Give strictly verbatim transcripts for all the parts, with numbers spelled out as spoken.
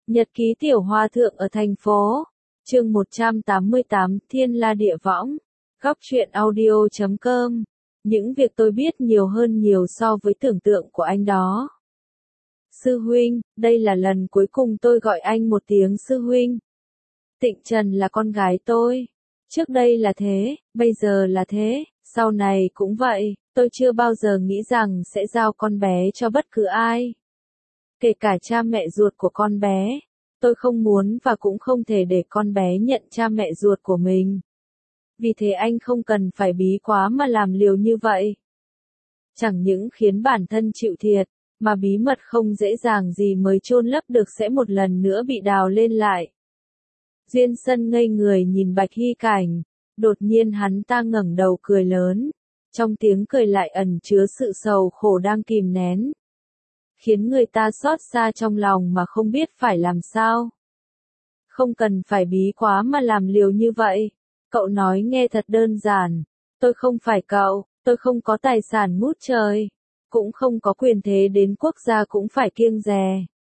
Nhật ký tiểu hòa thượng ở thành phố. Chương một trăm tám mươi tám, Thiên La Địa Võng. Góc truyện audio chấm com. Những việc tôi biết nhiều hơn nhiều so với tưởng tượng của anh đó. Sư huynh, đây là lần cuối cùng tôi gọi anh một tiếng sư huynh. Tịnh Trần là con gái tôi. Trước đây là thế, bây giờ là thế, sau này cũng vậy, tôi chưa bao giờ nghĩ rằng sẽ giao con bé cho bất cứ ai. Kể cả cha mẹ ruột của con bé. Tôi không muốn và cũng không thể để con bé nhận cha mẹ ruột của mình. Vì thế anh không cần phải bí quá mà làm liều như vậy. Chẳng những khiến bản thân chịu thiệt, mà bí mật không dễ dàng gì mới chôn lấp được sẽ một lần nữa bị đào lên lại. Duyên Sân ngây người nhìn Bạch Hy Cảnh, đột nhiên hắn ta ngẩng đầu cười lớn, trong tiếng cười lại ẩn chứa sự sầu khổ đang kìm nén, khiến người ta xót xa trong lòng mà không biết phải làm sao. Không cần phải bí quá mà làm liều như vậy. Cậu nói nghe thật đơn giản. Tôi không phải cậu, tôi không có tài sản ngút trời, cũng không có quyền thế đến quốc gia cũng phải kiêng dè.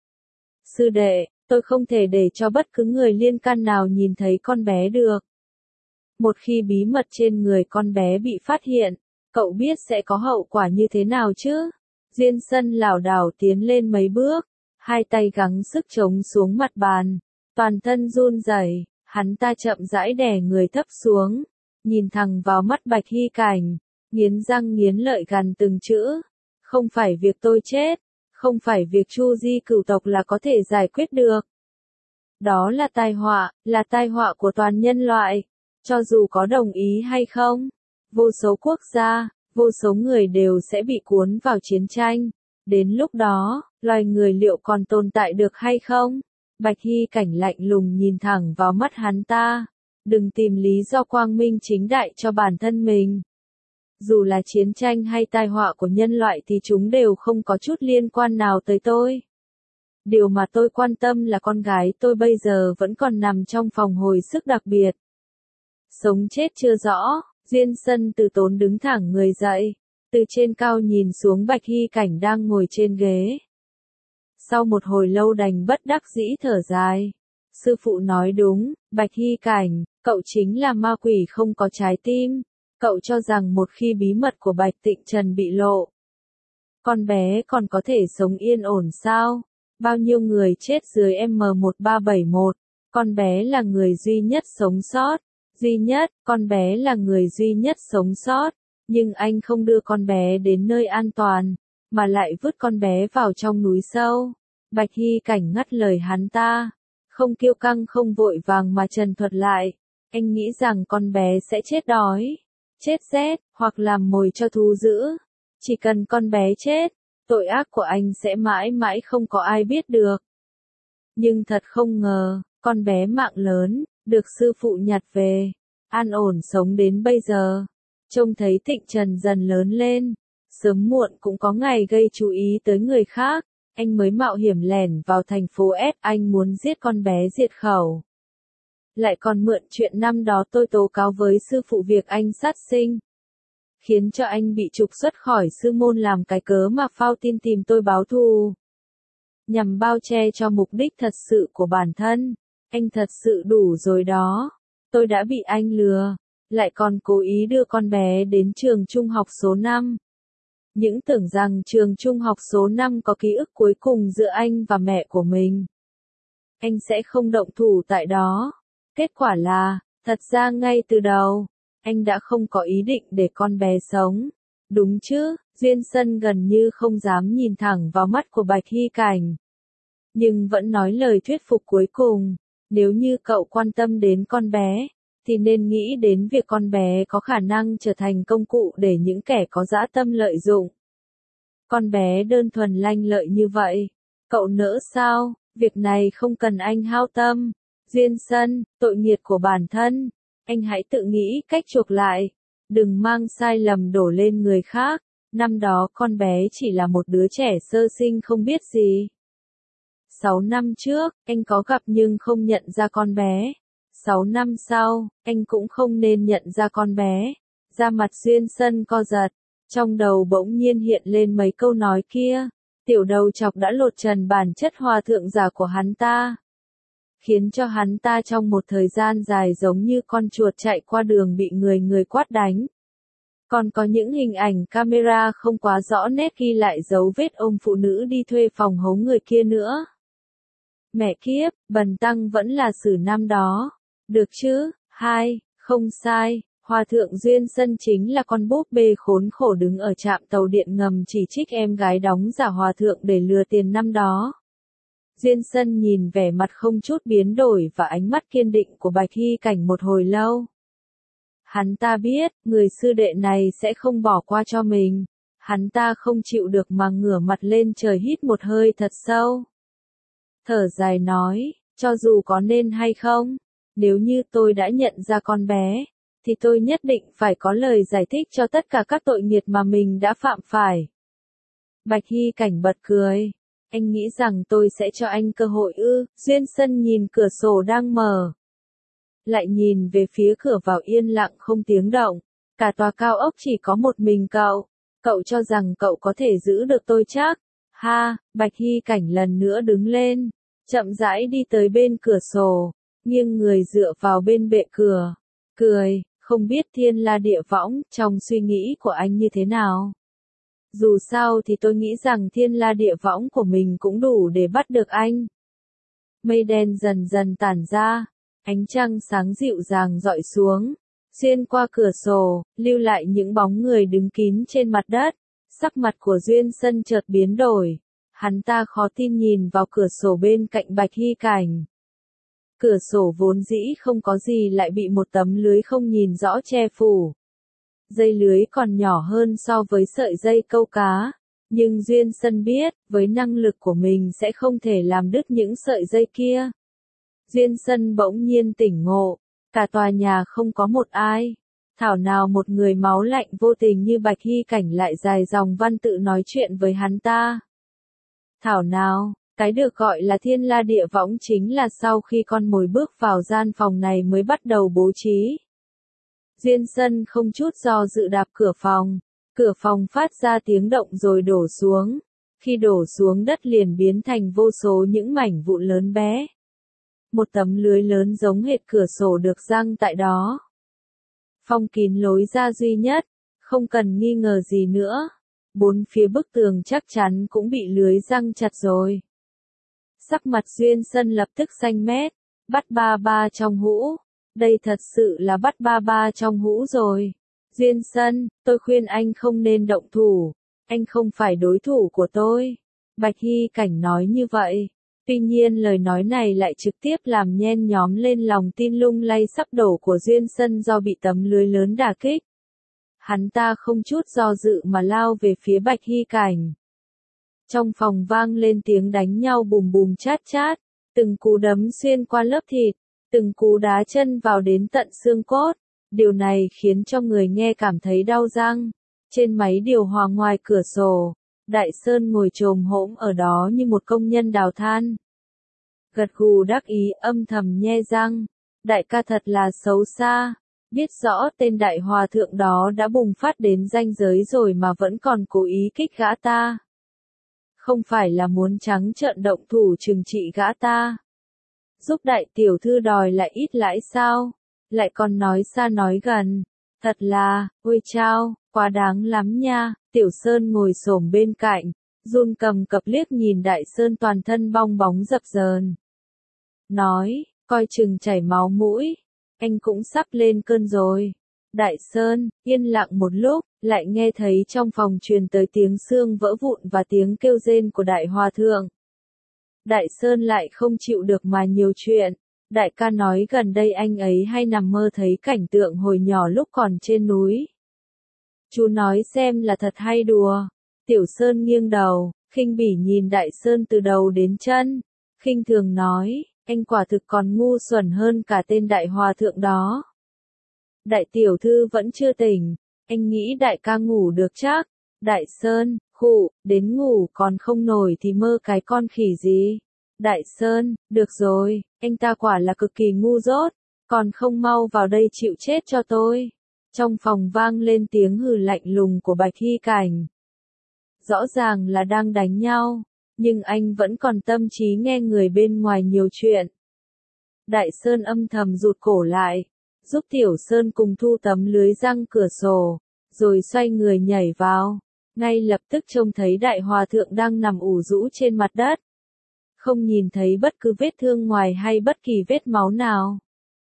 Sư đệ, tôi không thể để cho bất cứ người liên can nào nhìn thấy con bé được. Một khi bí mật trên người con bé bị phát hiện, cậu biết sẽ có hậu quả như thế nào chứ? Duyên Sân lảo đảo tiến lên mấy bước, hai tay gắng sức chống xuống mặt bàn, toàn thân run rẩy, hắn ta chậm rãi đè người thấp xuống, nhìn thẳng vào mắt Bạch Hy Cảnh, nghiến răng nghiến lợi gằn từng chữ, không phải việc tôi chết, không phải việc Chu Di cửu tộc là có thể giải quyết được. Đó là tai họa, là tai họa của toàn nhân loại, cho dù có đồng ý hay không, vô số quốc gia, vô số người đều sẽ bị cuốn vào chiến tranh. Đến lúc đó, loài người liệu còn tồn tại được hay không? Bạch Hy Cảnh lạnh lùng nhìn thẳng vào mắt hắn ta. Đừng tìm lý do quang minh chính đại cho bản thân mình. Dù là chiến tranh hay tai họa của nhân loại thì chúng đều không có chút liên quan nào tới tôi. Điều mà tôi quan tâm là con gái tôi bây giờ vẫn còn nằm trong phòng hồi sức đặc biệt. Sống chết chưa rõ. Duyên Sân từ tốn đứng thẳng người dậy, từ trên cao nhìn xuống Bạch Hy Cảnh đang ngồi trên ghế. Sau một hồi lâu đành bất đắc dĩ thở dài. Sư phụ nói đúng, Bạch Hy Cảnh, cậu chính là ma quỷ không có trái tim. Cậu cho rằng một khi bí mật của Bạch Tịnh Trần bị lộ, con bé còn có thể sống yên ổn sao? Bao nhiêu người chết dưới M một ba bảy mốt, con bé là người duy nhất sống sót. Duy nhất, con bé là người duy nhất sống sót, nhưng anh không đưa con bé đến nơi an toàn, mà lại vứt con bé vào trong núi sâu. Bạch Hy Cảnh ngắt lời hắn ta, không kiêu căng không vội vàng mà trần thuật lại, anh nghĩ rằng con bé sẽ chết đói, chết rét, hoặc làm mồi cho thú dữ. Chỉ cần con bé chết, tội ác của anh sẽ mãi mãi không có ai biết được. Nhưng thật không ngờ, con bé mạng lớn, được sư phụ nhặt về, an ổn sống đến bây giờ. Trông thấy Tịnh Trần dần lớn lên, sớm muộn cũng có ngày gây chú ý tới người khác, anh mới mạo hiểm lẻn vào thành phố S, anh muốn giết con bé diệt khẩu. Lại còn mượn chuyện năm đó tôi tố cáo với sư phụ việc anh sát sinh, khiến cho anh bị trục xuất khỏi sư môn làm cái cớ mà phao tin tìm tôi báo thù. Nhằm bao che cho mục đích thật sự của bản thân. Anh thật sự đủ rồi đó. Tôi đã bị anh lừa, lại còn cố ý đưa con bé đến trường trung học số năm. Những tưởng rằng trường trung học số năm có ký ức cuối cùng giữa anh và mẹ của mình. Anh sẽ không động thủ tại đó. Kết quả là, thật ra ngay từ đầu, anh đã không có ý định để con bé sống. Đúng chứ? Duyên Sân gần như không dám nhìn thẳng vào mắt của Bạch Hy Cảnh, nhưng vẫn nói lời thuyết phục cuối cùng. Nếu như cậu quan tâm đến con bé, thì nên nghĩ đến việc con bé có khả năng trở thành công cụ để những kẻ có dã tâm lợi dụng. Con bé đơn thuần lanh lợi như vậy, cậu nỡ sao? Việc này không cần anh hao tâm. Duyên Sân, tội nghiệt của bản thân, anh hãy tự nghĩ cách chuộc lại, đừng mang sai lầm đổ lên người khác. Năm đó con bé chỉ là một đứa trẻ sơ sinh không biết gì. Sáu năm trước, anh có gặp nhưng không nhận ra con bé. Sáu năm sau, anh cũng không nên nhận ra con bé. Da mặt Duyên Sân co giật, trong đầu bỗng nhiên hiện lên mấy câu nói kia. Tiểu đầu chọc đã lột trần bản chất hòa thượng giả của hắn ta. khiến cho hắn ta trong một thời gian dài giống như con chuột chạy qua đường bị người người quát đánh. Còn có những hình ảnh camera không quá rõ nét ghi lại dấu vết ông phụ nữ đi thuê phòng hống người kia nữa. Mẹ kiếp, bần tăng vẫn là xử năm đó. Được chứ? Hai, không sai. Hòa thượng Duyên Sân chính là con búp bê khốn khổ đứng ở trạm tàu điện ngầm chỉ trích em gái đóng giả hòa thượng để lừa tiền năm đó. Duyên Sân nhìn vẻ mặt không chút biến đổi và ánh mắt kiên định của Bạch Hy Cảnh một hồi lâu. Hắn ta biết, người sư đệ này sẽ không bỏ qua cho mình. Hắn ta không chịu được mà ngửa mặt lên trời hít một hơi thật sâu. Thở dài nói, cho dù có nên hay không, nếu như tôi đã nhận ra con bé, thì tôi nhất định phải có lời giải thích cho tất cả các tội nghiệt mà mình đã phạm phải. Bạch Hy Cảnh bật cười. Anh nghĩ rằng tôi sẽ cho anh cơ hội ư? Duyên Sân nhìn cửa sổ đang mở. Lại nhìn về phía cửa vào yên lặng không tiếng động. Cả tòa cao ốc chỉ có một mình cậu. Cậu cho rằng cậu có thể giữ được tôi chắc? Ha, Bạch Hy Cảnh lần nữa đứng lên. Chậm rãi đi tới bên cửa sổ. Nghiêng người dựa vào bên bệ cửa. Cười, không biết thiên la địa võng trong suy nghĩ của anh như thế nào. Dù sao thì tôi nghĩ rằng thiên la địa võng của mình cũng đủ để bắt được anh. Mây đen dần dần tản ra, ánh trăng sáng dịu dàng rọi xuống, xuyên qua cửa sổ, lưu lại những bóng người đứng kín trên mặt đất. Sắc mặt của Duyên Sân chợt biến đổi, hắn ta khó tin nhìn vào cửa sổ bên cạnh Bạch Hy Cảnh. Cửa sổ vốn dĩ không có gì lại bị một tấm lưới không nhìn rõ che phủ. Dây lưới còn nhỏ hơn so với sợi dây câu cá, nhưng Duyên Sân biết, với năng lực của mình sẽ không thể làm đứt những sợi dây kia. Duyên Sân bỗng nhiên tỉnh ngộ, cả tòa nhà không có một ai. Thảo nào một người máu lạnh vô tình như Bạch Hy Cảnh lại dài dòng văn tự nói chuyện với hắn ta. Thảo nào, cái được gọi là thiên la địa võng chính là sau khi con mồi bước vào gian phòng này mới bắt đầu bố trí. Duyên Sân không chút do dự đạp cửa phòng, cửa phòng phát ra tiếng động rồi đổ xuống, khi đổ xuống đất liền biến thành vô số những mảnh vụn lớn bé. Một tấm lưới lớn giống hệt cửa sổ được giăng tại đó. Phong kín lối ra duy nhất, không cần nghi ngờ gì nữa, bốn phía bức tường chắc chắn cũng bị lưới giăng chặt rồi. Sắc mặt Duyên Sân lập tức xanh mét, bắt ba ba trong hũ. Đây thật sự là bắt ba ba trong hũ rồi. Duyên Sân, tôi khuyên anh không nên động thủ. Anh không phải đối thủ của tôi. Bạch Hy Cảnh nói như vậy. Tuy nhiên lời nói này lại trực tiếp làm nhen nhóm lên lòng tin lung lay sắp đổ của Duyên Sân do bị tấm lưới lớn đả kích. Hắn ta không chút do dự mà lao về phía Bạch Hy Cảnh. Trong phòng vang lên tiếng đánh nhau bùm bùm chát chát, từng cú đấm xuyên qua lớp thịt, từng cú đá chân vào đến tận xương cốt. Điều này khiến cho người nghe cảm thấy đau răng. Trên máy điều hòa ngoài cửa sổ, Đại Sơn ngồi chồm hổm ở đó như một công nhân đào than. Gật gù đắc ý, âm thầm nhe răng. Đại ca thật là xấu xa. Biết rõ tên đại hòa thượng đó đã bùng phát đến ranh giới rồi mà vẫn còn cố ý kích gã ta. Không phải là muốn trắng trợn động thủ trừng trị gã ta. Giúp đại tiểu thư đòi lại ít lãi sao? Lại còn nói xa nói gần. Thật là, ôi chao, quá đáng lắm nha. Tiểu Sơn ngồi xổm bên cạnh, run cầm cập liếc nhìn Đại Sơn toàn thân bong bóng dập dờn. Nói, coi chừng chảy máu mũi. Anh cũng sắp lên cơn rồi. Đại Sơn, yên lặng một lúc, lại nghe thấy trong phòng truyền tới tiếng xương vỡ vụn và tiếng kêu rên của đại hòa thượng. Đại Sơn lại không chịu được mà nhiều chuyện. Đại ca nói gần đây anh ấy hay nằm mơ thấy cảnh tượng hồi nhỏ lúc còn trên núi. Chú nói xem là thật hay đùa. Tiểu Sơn nghiêng đầu, khinh bỉ nhìn Đại Sơn từ đầu đến chân. Khinh thường nói, anh quả thực còn ngu xuẩn hơn cả tên đại hòa thượng đó. Đại tiểu thư vẫn chưa tỉnh, anh nghĩ đại ca ngủ được chắc. Đại Sơn, khụ, đến ngủ còn không nổi thì mơ cái con khỉ gì. Đại Sơn, được rồi, anh ta quả là cực kỳ ngu dốt, còn không mau vào đây chịu chết cho tôi. Trong phòng vang lên tiếng hừ lạnh lùng của Bạch Hy Cảnh. Rõ ràng là đang đánh nhau, nhưng anh vẫn còn tâm trí nghe người bên ngoài nhiều chuyện. Đại Sơn âm thầm rụt cổ lại, giúp Tiểu Sơn cùng thu tấm lưới răng cửa sổ, rồi xoay người nhảy vào. Ngay lập tức trông thấy Đại Hòa Thượng đang nằm ủ rũ trên mặt đất. Không nhìn thấy bất cứ vết thương ngoài hay bất kỳ vết máu nào.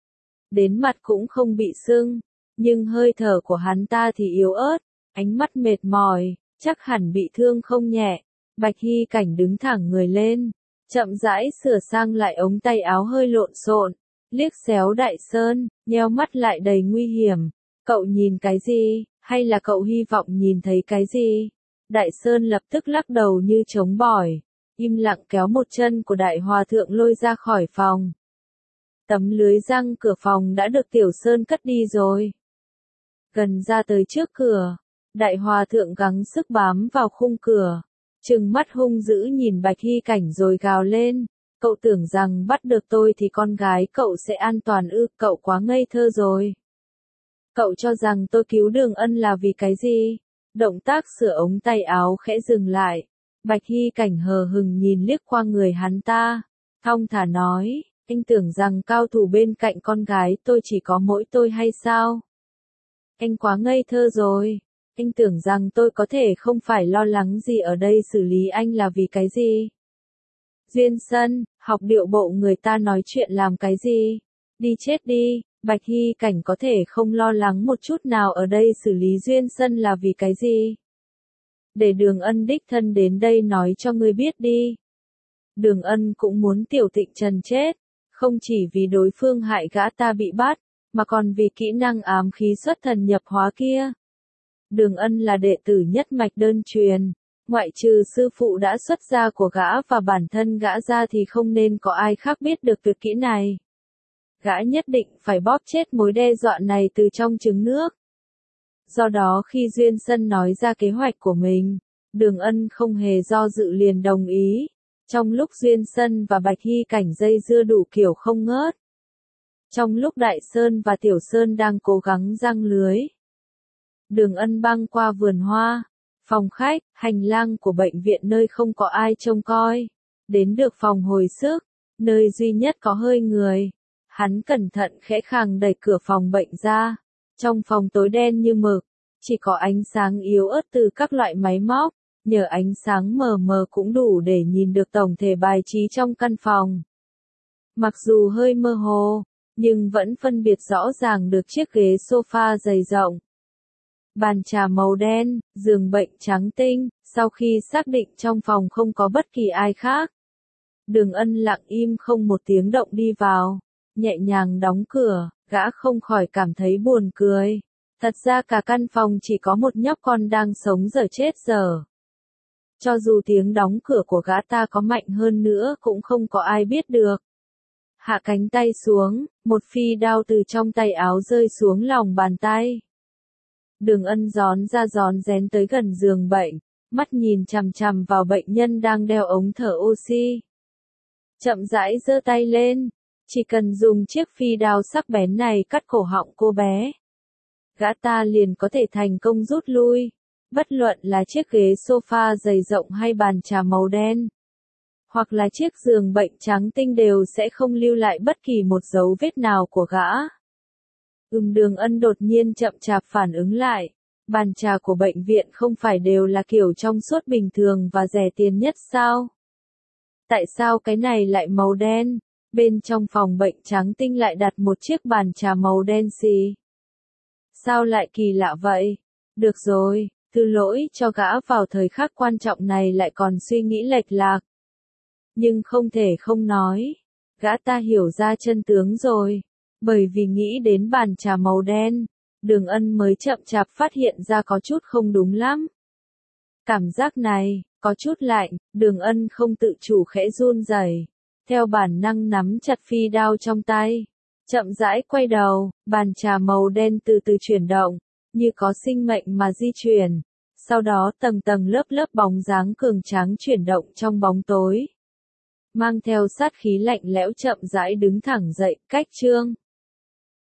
Đến mặt cũng không bị sưng, nhưng hơi thở của hắn ta thì yếu ớt, ánh mắt mệt mỏi, chắc hẳn bị thương không nhẹ. Bạch Hy Cảnh đứng thẳng người lên, chậm rãi sửa sang lại ống tay áo hơi lộn xộn, liếc xéo Đại Sơn, nheo mắt lại đầy nguy hiểm. Cậu nhìn cái gì, hay là cậu hy vọng nhìn thấy cái gì? Đại Sơn lập tức lắc đầu như chống bỏi, im lặng kéo một chân của Đại Hòa Thượng lôi ra khỏi phòng. Tấm lưới răng cửa phòng đã được Tiểu Sơn cất đi rồi. Gần ra tới trước cửa, Đại Hòa Thượng gắng sức bám vào khung cửa, trừng mắt hung dữ nhìn Bạch Hy Cảnh rồi gào lên. Cậu tưởng rằng bắt được tôi thì con gái cậu sẽ an toàn ư? Cậu quá ngây thơ rồi. Cậu cho rằng tôi cứu Đường Ân là vì cái gì? Động tác sửa ống tay áo khẽ dừng lại. Bạch Hy Cảnh hờ hừng nhìn liếc qua người hắn ta, thong thả nói, anh tưởng rằng cao thủ bên cạnh con gái tôi chỉ có mỗi tôi hay sao? Anh quá ngây thơ rồi. Anh tưởng rằng tôi có thể không phải lo lắng gì ở đây xử lý anh là vì cái gì? Duyên Sân, học điệu bộ người ta nói chuyện làm cái gì? Đi chết đi, Bạch Hy Cảnh có thể không lo lắng một chút nào ở đây xử lý Duyên Sân là vì cái gì? Để Đường Ân đích thân đến đây nói cho ngươi biết đi. Đường Ân cũng muốn Tiểu Tịnh Trần chết, không chỉ vì đối phương hại gã ta bị bắt, mà còn vì kỹ năng ám khí xuất thần nhập hóa kia. Đường Ân là đệ tử nhất mạch đơn truyền, ngoại trừ sư phụ đã xuất gia của gã và bản thân gã ra thì không nên có ai khác biết được tuyệt kỹ này. Gã nhất định phải bóp chết mối đe dọa này từ trong trứng nước. Do đó khi Duyên Sân nói ra kế hoạch của mình, Đường Ân không hề do dự liền đồng ý. Trong lúc Duyên Sân và Bạch Hy Cảnh dây dưa đủ kiểu không ngớt. Trong lúc Đại Sơn và Tiểu Sơn đang cố gắng giăng lưới, Đường Ân băng qua vườn hoa, phòng khách, hành lang của bệnh viện nơi không có ai trông coi. Đến được phòng hồi sức, nơi duy nhất có hơi người. Hắn cẩn thận khẽ khàng đẩy cửa phòng bệnh ra. Trong phòng tối đen như mực, chỉ có ánh sáng yếu ớt từ các loại máy móc. Nhờ ánh sáng mờ mờ cũng đủ để nhìn được tổng thể bài trí trong căn phòng. Mặc dù hơi mơ hồ, nhưng vẫn phân biệt rõ ràng được chiếc ghế sofa dày rộng. Bàn trà màu đen, giường bệnh trắng tinh. Sau khi xác định trong phòng không có bất kỳ ai khác, Đường Ân lặng im không một tiếng động đi vào, nhẹ nhàng đóng cửa. Gã không khỏi cảm thấy buồn cười. Thật ra cả căn phòng chỉ có một nhóc con đang sống dở chết dở. Cho dù tiếng đóng cửa của gã ta có mạnh hơn nữa cũng không có ai biết được. Hạ cánh tay xuống, một phi đao từ trong tay áo rơi xuống lòng bàn tay. Đường Ân gión ra gión rén tới gần giường bệnh, mắt nhìn chằm chằm vào bệnh nhân đang đeo ống thở oxy. Chậm rãi giơ tay lên, chỉ cần dùng chiếc phi đao sắc bén này cắt cổ họng cô bé, gã ta liền có thể thành công rút lui. Bất luận là chiếc ghế sofa dày rộng hay bàn trà màu đen, hoặc là chiếc giường bệnh trắng tinh đều sẽ không lưu lại bất kỳ một dấu vết nào của gã. Ừm Đường Ân đột nhiên chậm chạp phản ứng lại. Bàn trà của bệnh viện không phải đều là kiểu trong suốt bình thường và rẻ tiền nhất sao? Tại sao cái này lại màu đen? Bên trong phòng bệnh trắng tinh lại đặt một chiếc bàn trà màu đen xì. Sao lại kỳ lạ vậy? Được rồi. Thứ lỗi cho gã vào thời khắc quan trọng này lại còn suy nghĩ lệch lạc. Nhưng không thể không nói, gã ta hiểu ra chân tướng rồi. Bởi vì nghĩ đến bàn trà màu đen, Đường Ân mới chậm chạp phát hiện ra có chút không đúng lắm. Cảm giác này, có chút lạnh, Đường Ân không tự chủ khẽ run rẩy, theo bản năng nắm chặt phi đao trong tay. Chậm rãi quay đầu, bàn trà màu đen từ từ chuyển động, như có sinh mệnh mà di chuyển. Sau đó tầng tầng lớp lớp bóng dáng cường tráng chuyển động trong bóng tối. Mang theo sát khí lạnh lẽo chậm rãi đứng thẳng dậy, cách chương.